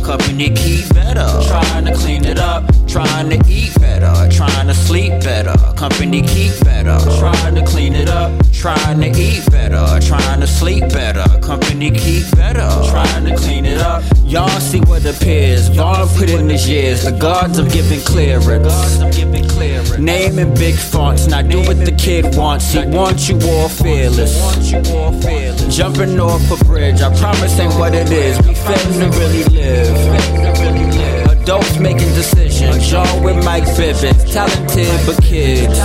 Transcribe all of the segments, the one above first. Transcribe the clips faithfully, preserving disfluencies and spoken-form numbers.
company keep better. Trying to clean it up, trying to eat better, trying to sleep better, company keep better. Trying to clean it up, trying to eat better, trying to sleep better, company keep better. Trying to clean it up. Y'all see what appears, Vaughn put in his years, the gods have given clearance. Name in big fonts, now do what the kid wants, he wants you all fearless. Jumping off a bridge, I promise ain't what it is, we finna really live. Adults making decisions, y'all with Mike Bivins, talented but kids.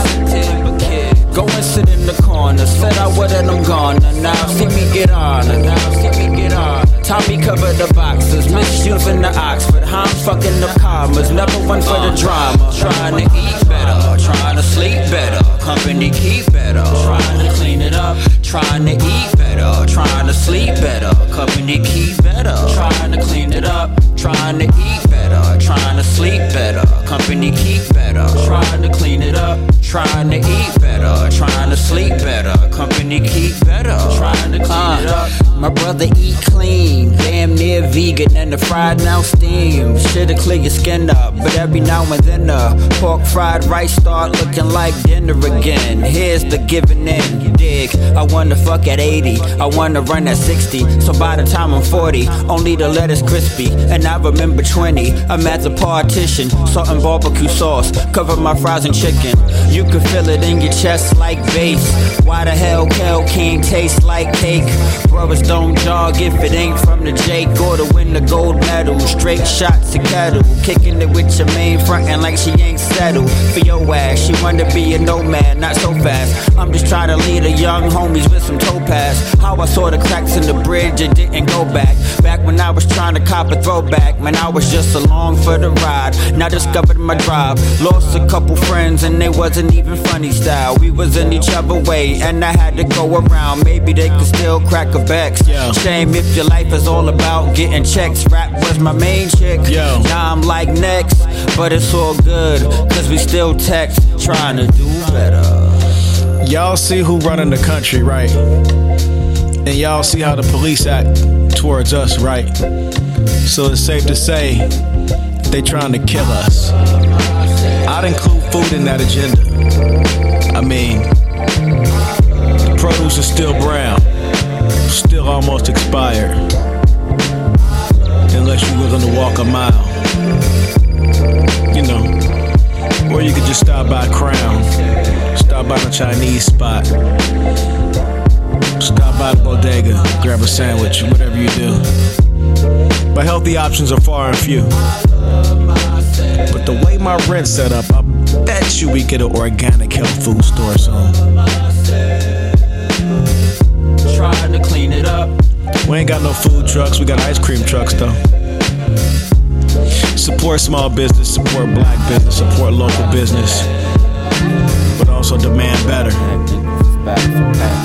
Go and sit in the corner, said I wouldn't, I'm gone. Now see me get on, now see me get on. Tommy covered the boxes, misusing the Oxford. How I'm fucking the commas, never one for the drama. Trying to eat better, trying to sleep better, company keep better. Trying to clean it up, trying to eat better, trying to sleep better, company keep better. Trying to clean it up, trying to eat better, trying to sleep better, company keep better. Trying to clean it up, trying to eat better, trying to sleep better, company keep better. Trying to clean uh, it up. My brother eat clean, damn near vegan, and the fried now steam. Shit'll clear your skin up, but every now and then the pork fried rice start looking like dinner again. Here's the giving in, you dig? I wanna fuck at eighty, I wanna run at sixty. So by the time I'm forty, only the lettuce crispy. And I remember twenty, I'm at the partition, salt and barbecue sauce, cover my fries and chicken. You can feel it in your chest like bass. Why the hell Kel King tastes like cake? Brothers don't jog if it ain't from the Jake or to win the gold medal. Straight shots to kettle, kicking it with your main frontin' like she ain't settled. For your ass, she wanna be a nomad, not so fast. I'm just trying to lead the young homies with some topaz. How I saw the cracks in the bridge, it didn't go back. Back when I was trying to cop a throwback, man, I was just along for the ride. Now discovered my drive, lost a couple friends and they wasn't even funny style. We was in each other way and I had to go around. Maybe they could still crack a Bex. Yo. Shame if your life is all about getting checks. Rap was my main chick. Yo. Now I'm like next, but it's all good, cause we still text, trying to do better. Y'all see who running the country, right? And y'all see how the police act towards us, right? So it's safe to say they trying to kill us. I'd include food in that agenda. I mean, the produce is still brown, still almost expired, unless you're willing to walk a mile. You know, or you could just stop by Crown, stop by the Chinese spot, stop by the bodega, grab a sandwich, whatever you do. But healthy options are far and few. But the way my rent's set up, I bet you we get an organic health food store soon. Trying to clean it up. We ain't got no food trucks, we got ice cream trucks though. Support small business, support black business, support local business, but also demand better.